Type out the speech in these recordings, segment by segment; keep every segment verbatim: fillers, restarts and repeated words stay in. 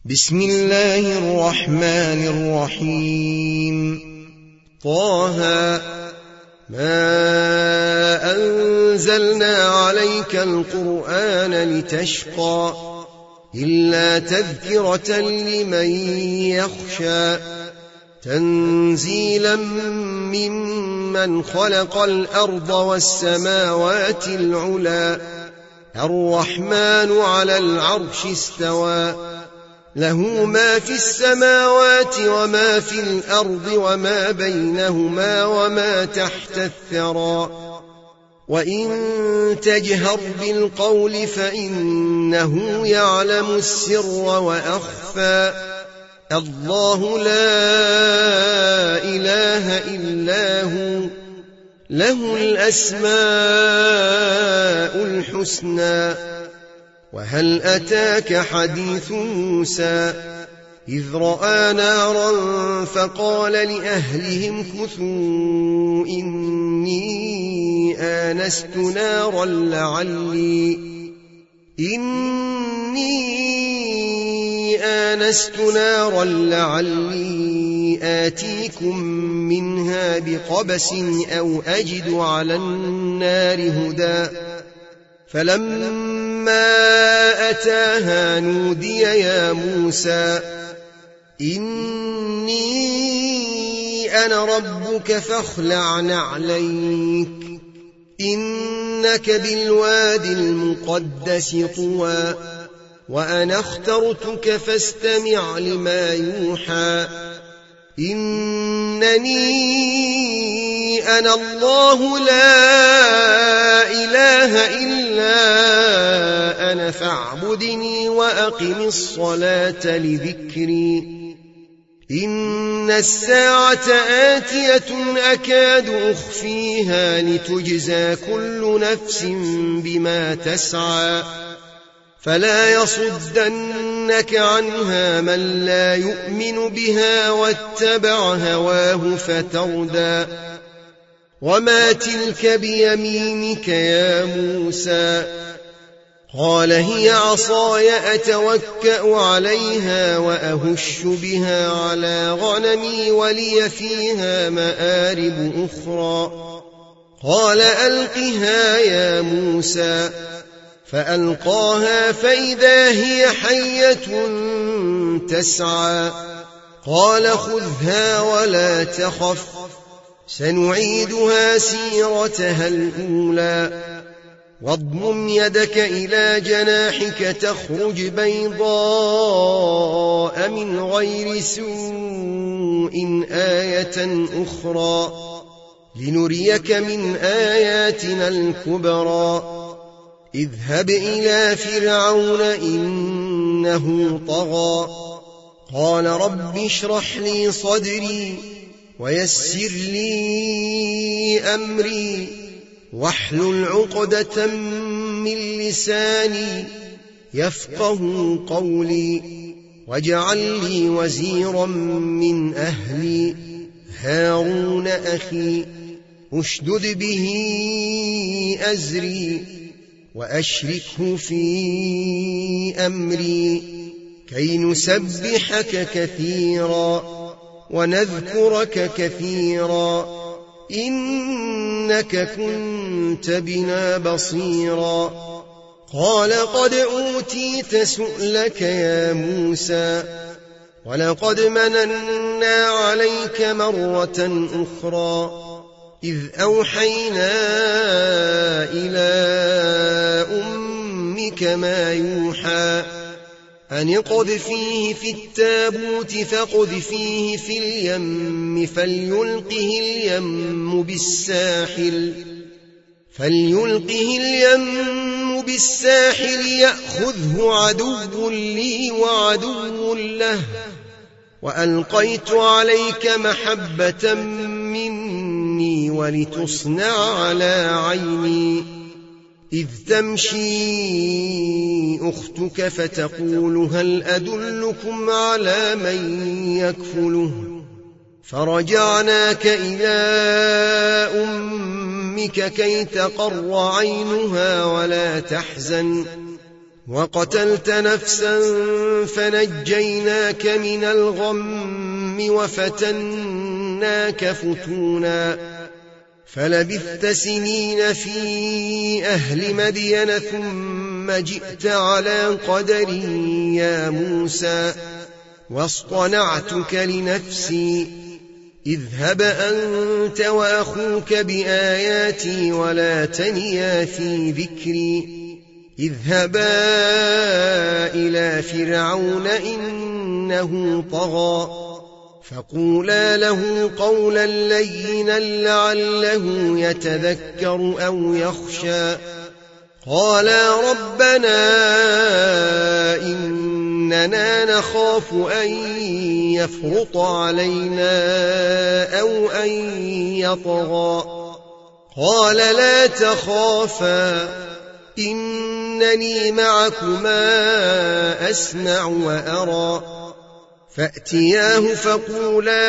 بسم الله الرحمن الرحيم. طه ما أنزلنا عليك القرآن لتشقى إلا تذكرة لمن يخشى تنزيلا ممن خلق الأرض والسماوات العلى الرحمن على العرش استوى له ما في السماوات وما في الأرض وما بينهما وما تحت الثرى وإن تجهر بالقول فإنه يعلم السر وأخفى الله لا إله إلا هو له الأسماء الحسنى. وهل أتاك حديث موسى إذ رأى نارا فقال لأهلهم كثوا إني آنست نارا لعلي إني آنست نارا لعلي آتيكم منها بقبس أو أجد على النار هدى فلما أتاها نودي يا موسى إني أنا ربك فاخلع نعليك إنك بالوادي المقدس طوى وأنا اخترتك فاستمع لما يوحى إنني أنا الله لا إله إلا أنا فاعبدني وأقم الصلاة لذكري إن الساعة آتية أكاد أخفيها لتجزى كل نفس بما تسعى فلا يصدنك عنها من لا يؤمن بها واتبع هواه فتردى وما تلك بيمينك يا موسى قال هي عصاي أتوكأ عليها وأهش بها على غنمي ولي فيها مآرب أخرى قال ألقها يا موسى فألقاها فإذا هي حية تسعى قال خذها ولا تخف سنعيدها سيرتها الأولى واضمم يدك إلى جناحك تخرج بيضاء من غير سوء آية أخرى لنريك من آياتنا الكبرى اذهب إلى فرعون إنه طغى قال رب اشرح لي صدري ويسر لي أمري واحلل عقدة من لساني يفقه قولي واجعل لي وزيرا من أهلي هارون أخي اشدد به أزري وأشركه في أمري كي نسبحك كثيرا ونذكرك كثيرا إنك كنت بنا بصيرا قال قد أوتيت سؤلك يا موسى ولقد مننا عليك مرة أخرى إذ أوحينا إلى أمك ما يوحى أن اقذفيه في التابوت فاقذفيه في اليم فليلقه اليم بالساحل فليلقه اليم بالساحل يأخذه عدو لي وعدو له وألقيت عليك محبة مني ولتصنع على عيني إذ تمشي أختك فتقول هل أدلكم على من يكفله فرجعناك إلى أمك كي تقر عينها ولا تحزن وقتلت نفسا فنجيناك من الغم وفتناك فتونا فلبثت سنين في أهل مدين ثم جئت على قدر يا موسى واصطنعتك لنفسي اذهب أنت وأخوك بآياتي ولا تنيا في ذكري اذهبا إلى فرعون إنه طغى فقولا له قولا لينا لعله يتذكر أو يخشى قالا ربنا إننا نخاف أن يفرط علينا أو أن يطغى قال لا تخافا إنني معكما أسمع وأرى فأتياه فقولا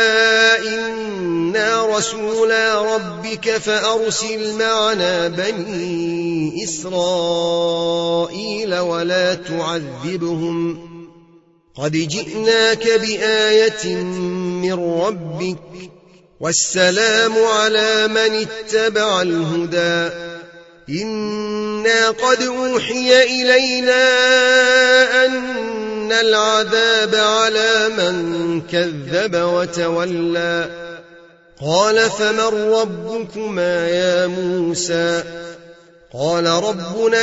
إنا رسولا ربك فأرسل معنا بني إسرائيل ولا تعذبهم قد جئناك بآية من ربك والسلام على من اتبع الهدى إنا قد أوحي إلينا أن العذاب على من كذب وتولى قال فمن ربكما يا موسى قال ربنا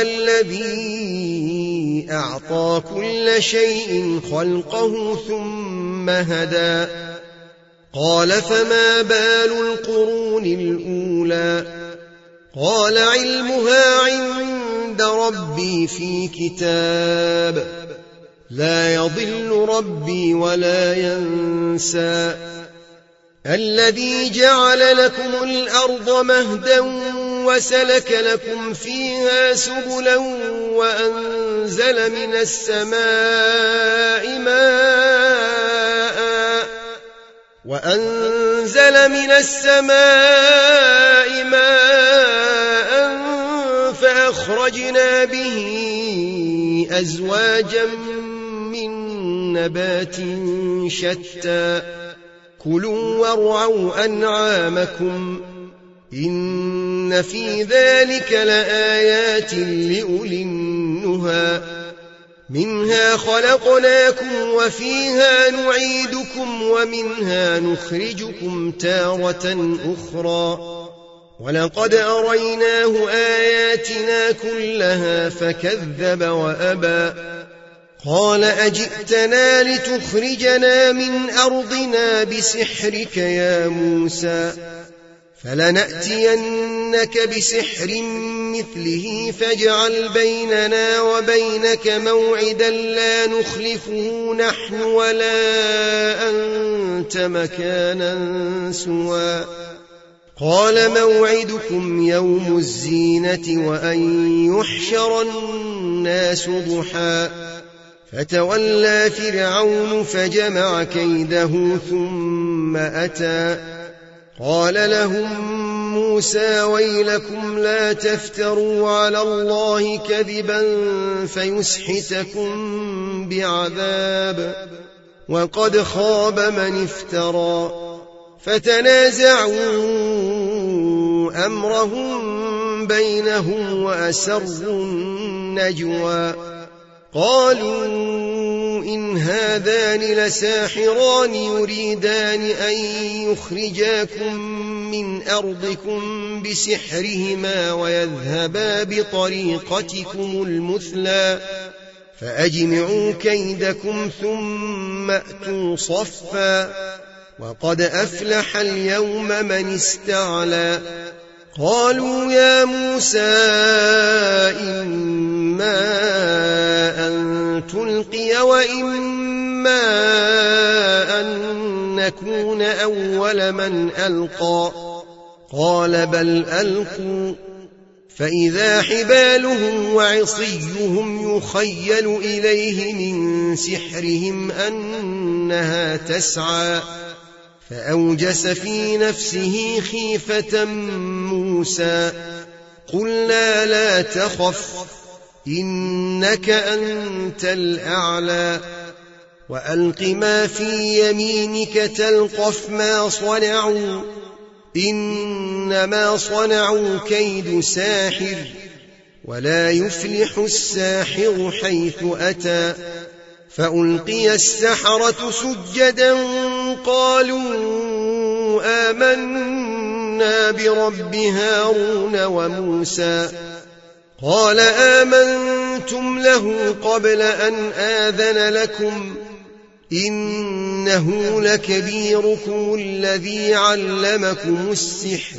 الذي أعطى كل شيء خلقه ثم هدى قال فما بال القرون الأولى قال علمها عند ربي في كتاب لا يضل ربي ولا ينسى الذي جعل لكم الأرض مهدا وسلك لكم فيها سبلا وأنزل من السماء ماء وأنزل من السماء ماء فأخرجنا به أزواجا من نبات شتى كلوا وارعوا أنعامكم إن في ذلك لآيات لأولي النهى منها خلقناكم وفيها نعيدكم ومنها نخرجكم تارة أخرى ولقد أريناه آياتنا كلها فكذب وأبى قال أجئتنا لتخرجنا من أرضنا بسحرك يا موسى فلنأتينك بسحر مثله فاجعل بيننا وبينك موعدا لا نخلفه نحن ولا أنت مكانا سوى قال موعدكم يوم الزينة وأن يحشر الناس ضحى فتولى فرعون فجمع كيده ثم أتى قال لهم موسى ويلكم لا تفتروا على الله كذبا فيسحتكم بعذاب وقد خاب من افترى فتنازعوا أمرهم بينهم وأسروا النجوى قالوا إن هذان لساحران يريدان أن يخرجاكم من أرضكم بسحرهما ويذهبا بطريقتكم المثلى فأجمعوا كيدكم ثم أتوا صفا وقد أفلح اليوم من استعلى قالوا يا موسى إما أن تلقي وإما أن نكون أول من ألقى قال بل ألقوا فإذا حبالهم وعصيهم يخيل إليه من سحرهم أنها تسعى فأوجس في نفسه خيفة موسى قلنا لا تخف إنك أنت الأعلى وألق ما في يمينك تلقف ما صنعوا إنما صنعوا كيد ساحر ولا يفلح الساحر حيث أتى فألقي السحرة سجدا قالوا آمنا برب هارون وموسى قال آمنتم له قبل أن آذن لكم إنه لكبيركم الذي علمكم السحر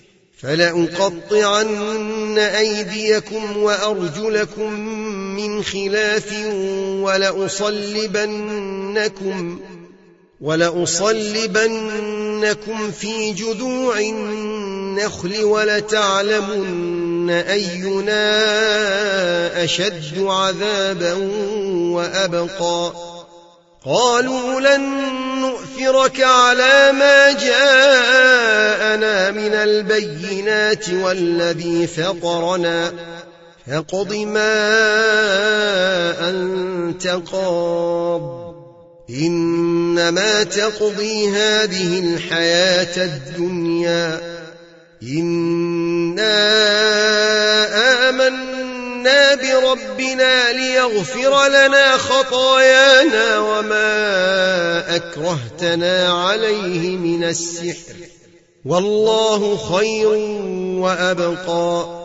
فلأقطعن أيديكم وأرجلكم من خلاف ولأصلبنكم, ولأصلبنكم في جذوع النخل ولتعلمن أينا أشد عذابا وأبقى قالوا لن نؤثرك على ما جاءنا من البينات والذي فطرنا فاقض ما أنت قاض إنما تقضي هذه الحياة الدنيا إنا آمنا بربنا ليغفر لنا خطايانا وما أكرهتنا عليه من السحر والله خير وأبقى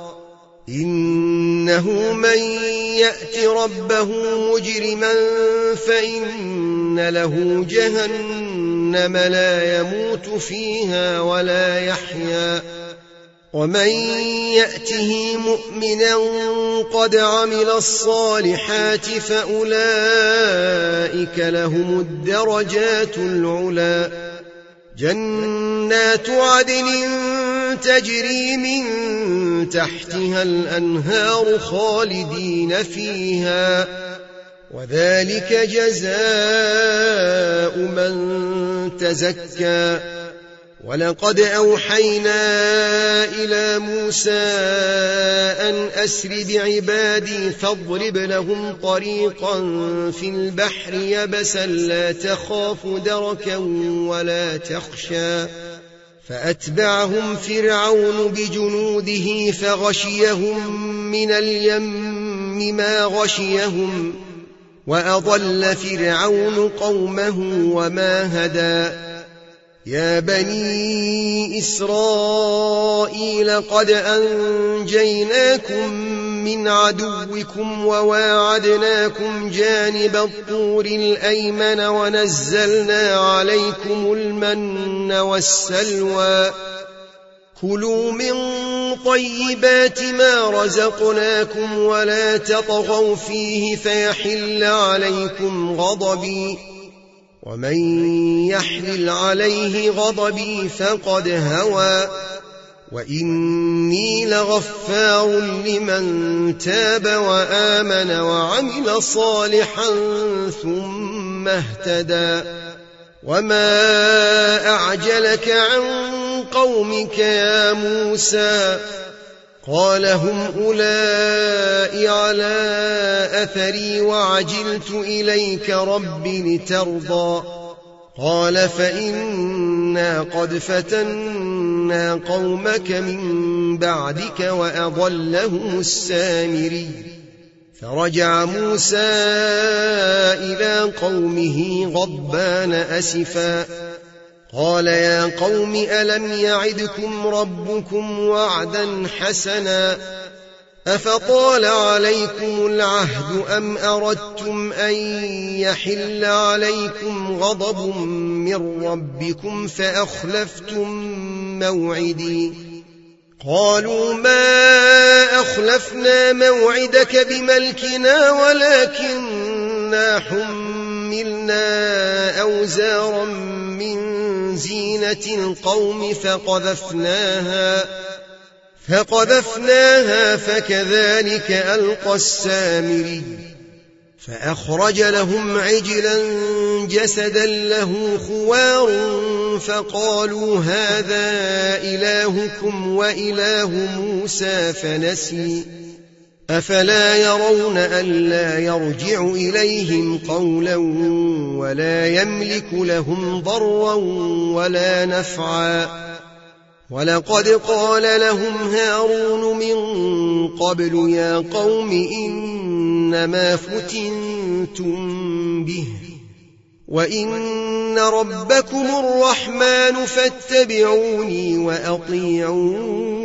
إنه من يأت ربه مجرما فإن له جهنم لا يموت فيها ولا يحيا ومن يأته مؤمنا قد عمل الصالحات فأولئك لهم الدرجات العلى جنات عدن تجري من تحتها الأنهار خالدين فيها وذلك جزاء من تزكى ولقد أوحينا إلى موسى أن أسر بعبادي فاضرب لهم طريقا في البحر يبسا لا تخاف دركا ولا تخشى فأتبعهم فرعون بجنوده فغشيهم من اليم ما غشيهم وأضل فرعون قومه وما هدى يا بني إسرائيل قد أنجيناكم من عدوكم وواعدناكم جانب الطور الأيمن ونزلنا عليكم المن والسلوى كلوا من طيبات ما رزقناكم ولا تطغوا فيه فيحل عليكم غضبي ومن يحلل عليه غضبي فقد هوى وإني لغفار لمن تاب وآمن وعمل صالحا ثم اهتدى وما أعجلك عن قومك يا موسى قال هم أولئك على أثري وعجلت إليك رب لترضى قال فإنا قد فتنا قومك من بعدك وأضلهم السامري فرجع موسى إلى قومه غضبان أسفا قال يا قوم ألم يعدكم ربكم وعدا حسنا أفطال عليكم العهد أم أردتم أن يحل عليكم غضب من ربكم فأخلفتم موعدي قالوا ما أخلفنا موعدك بملكنا ولكننا حملنا أوزارا من زينة القوم فقذفناها فقذفناها فكذلك ألقى السامري فأخرج لهم عجلا جسدا له خوار فقالوا هذا إلهكم وإله موسى فنسي أفلا يرون ألا يرجع إليهم قولا ولا يملك لهم ضرا ولا نفعا ولقد قال لهم هارون من قبل يا قوم إنما فتنتم به وإن ربكم الرحمن فاتبعوني وأطيعوا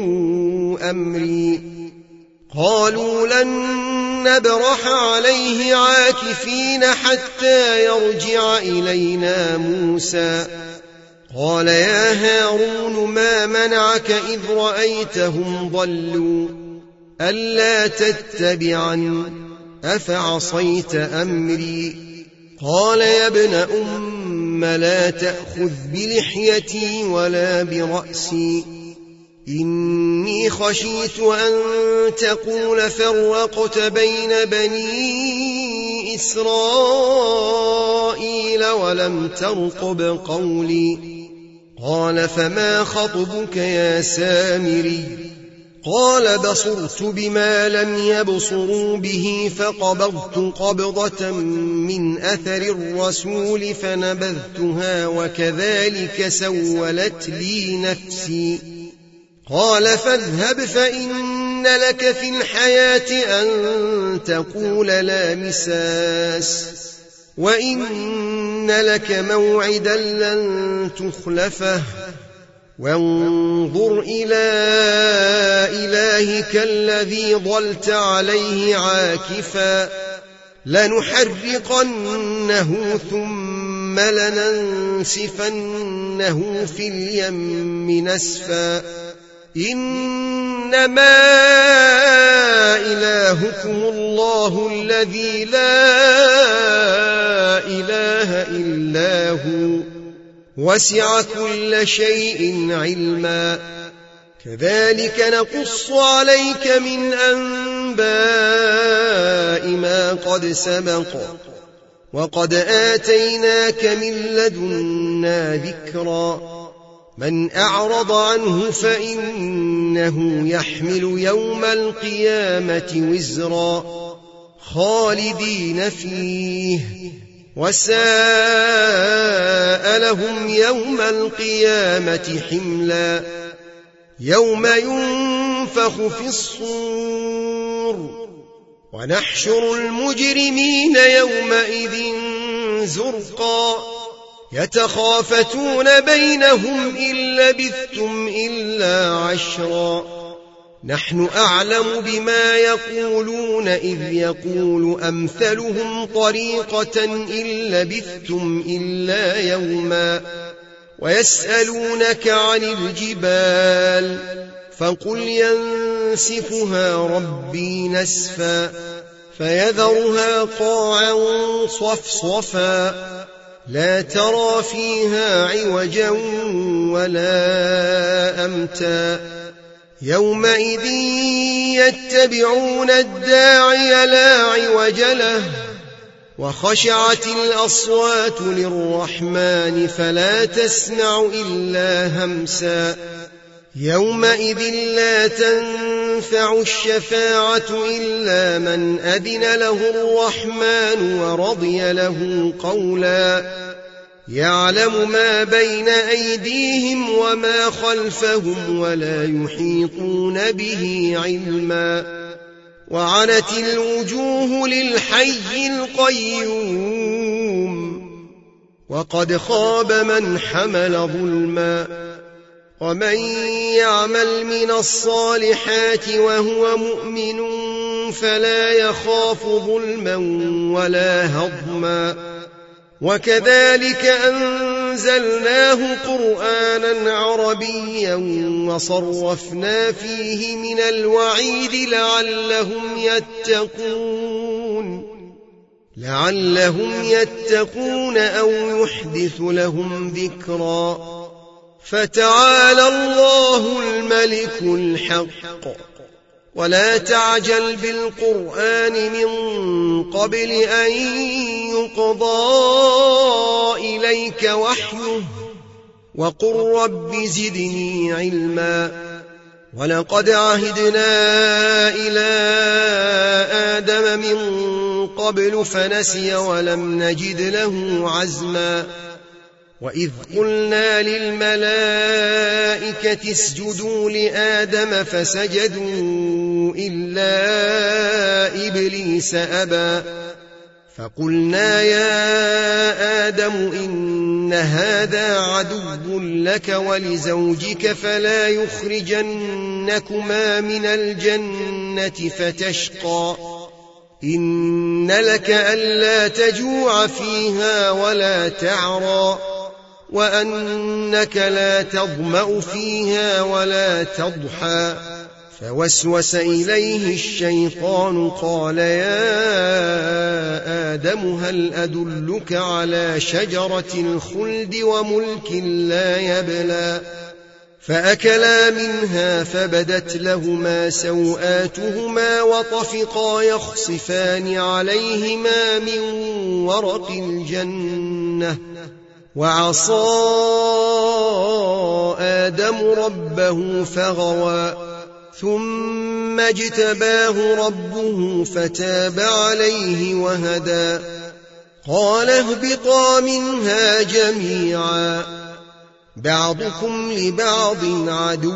أمري قالوا لن نبرح عليه عاكفين حتى يرجع إلينا موسى قال يا هارون ما منعك إذ رأيتهم ضلوا ألا تتبعني أفعصيت أمري قال يا ابن أم لا تأخذ بلحيتي ولا برأسي إني خشيت أن تقول فرقت بين بني إسرائيل ولم ترقب قولي قال فما خطبك يا سامري قال بصرت بما لم يبصروا به فقبضت قبضة من أثر الرسول فنبذتها وكذلك سولت لي نفسي قال فاذهب فإن لك في الحياة أن تقول لا مساس وإن لك موعدا لن تخلفه وانظر إلى إلهك الذي ظلت عليه عاكفا لنحرقنه ثم لننسفنه في اليم نسفا إنما إلهكم الله الذي لا إله إلا هو وسع كل شيء علما كذلك نقص عليك من أنباء ما قد سبق وقد آتيناك من لدنا ذكرا من أعرض عنه فإنه يحمل يوم القيامة وزرا خالدين فيه وساء لهم يوم القيامة حملا يوم ينفخ في الصور ونحشر المجرمين يومئذ زرقا يتخافتون بينهم إن لبثتم إلا عشرا نحن أعلم بما يقولون إذ يقول أمثلهم طريقة إن لبثتم إلا يوما ويسألونك عن الجبال فقل ينسفها ربي نسفا فيذرها قاعا صفصفا لا ترى فيها عوجا ولا أمتا يومئذ يتبعون الداعي لا عوج له وخشعت الأصوات للرحمن فلا تسمع إلا همسا يومئذ لا تنفع الشفاعة إلا من أذن له الرحمن ورضي له قولا يعلم ما بين أيديهم وما خلفهم ولا يحيطون به علما وعنت الوجوه للحي القيوم وقد خاب من حمل ظلما ومن يعمل من الصالحات وهو مؤمن فلا يخاف ظلما ولا هضما وكذلك أنزلناه قرآنا عربيا وصرفنا فيه من الوعيد لعلهم يتقون لعلهم يتقون أو يحدث لهم ذكرا فتعالى الله الملك الحق ولا تعجل بالقرآن من قبل أن يقضى إليك وحيه وقل رب زدني علما ولقد عهدنا إلى آدم من قبل فنسي ولم نجد له عزما وإذ قلنا للملائكة اسجدوا لآدم فسجدوا إلا إبليس أبى فقلنا يا آدم إن هذا عدو لك ولزوجك فلا يخرجنكما من الجنة فتشقى إن لك ألا تجوع فيها ولا تعرى وأنك لا تظمأ فيها ولا تضحى فوسوس إليه الشيطان قال يا آدم هل أدلك على شجرة الخلد وملك لا يبلى فأكلا منها فبدت لهما سوآتهما وطفقا يخصفان عليهما من ورق الجنة وعصى آدم ربه فغوى ثم اجتباه ربه فتاب عليه وهدى قال اهبطا منها جميعا بعضكم لبعض عدو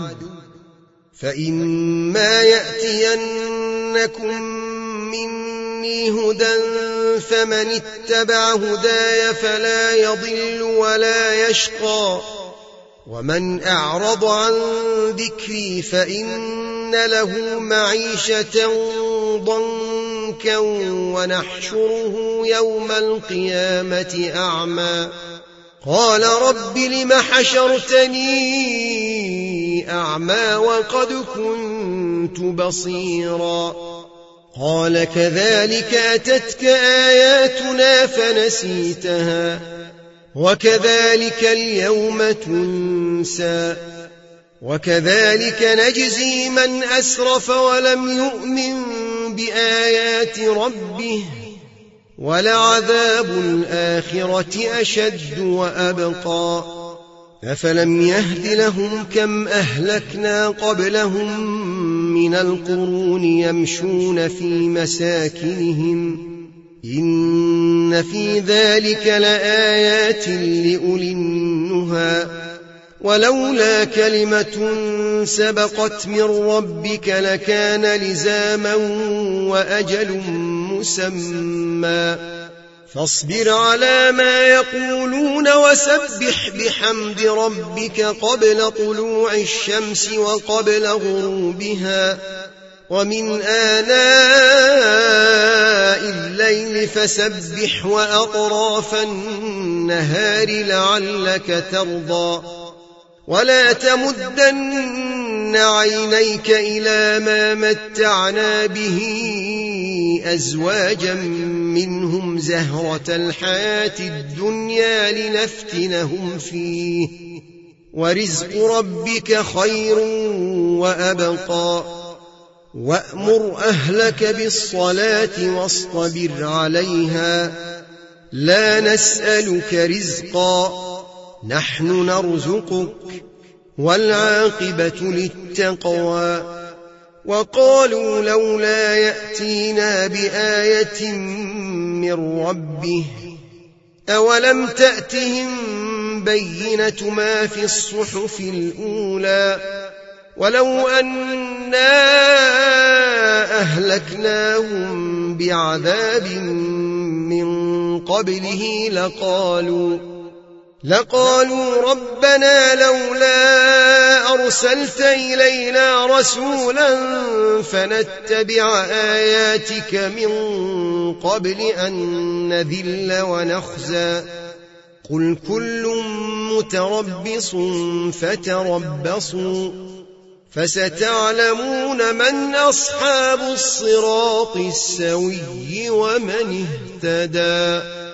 فإما يأتينكم مني هدى فمن اتبع هداي فلا يضل ولا يشقى ومن أعرض عن ذكري فإن له معيشة ضنكا ونحشره يوم القيامة أعمى قال رب لم حشرتني أعمى وقد كنت بصيرا قال كذلك أتتك آياتنا فنسيتها وكذلك اليوم تنسى وكذلك نجزي من أسرف ولم يؤمن بآيات ربه ولعذاب الآخرة أشد وأبقى أفلم يهد لهم كم أهلكنا قبلهم من القرون يمشون في مساكنهم إن في ذلك لآيات لأولي النهى ولولا كلمة سبقت من ربك لكان لزاما وأجل مسمى فاصبر على ما يقولون وسبح بحمد ربك قبل طلوع الشمس وقبل غروبها ومن آناء الليل فسبح وأطراف النهار لعلك ترضى ولا تمدن عينيك إلى ما متعنا به أزواجا منهم زهرة الحياة الدنيا لنفتنهم فيه ورزق ربك خير وأبقى وأمر أهلك بالصلاة واصطبر عليها لا نسألك رزقا نحن نرزقك والعاقبة للتقوى وقالوا لولا يأتينا بآية من ربه أولم تأتهم بينة ما في الصحف الأولى ولو أنا أهلكناهم بعذاب من قبله لقالوا لقالوا ربنا لولا أرسلت إلينا رسولا فنتبع آياتك من قبل أن نذل ونخزى قل كل متربص فتربصوا فستعلمون من أصحاب الصراط السوي ومن اهتدى.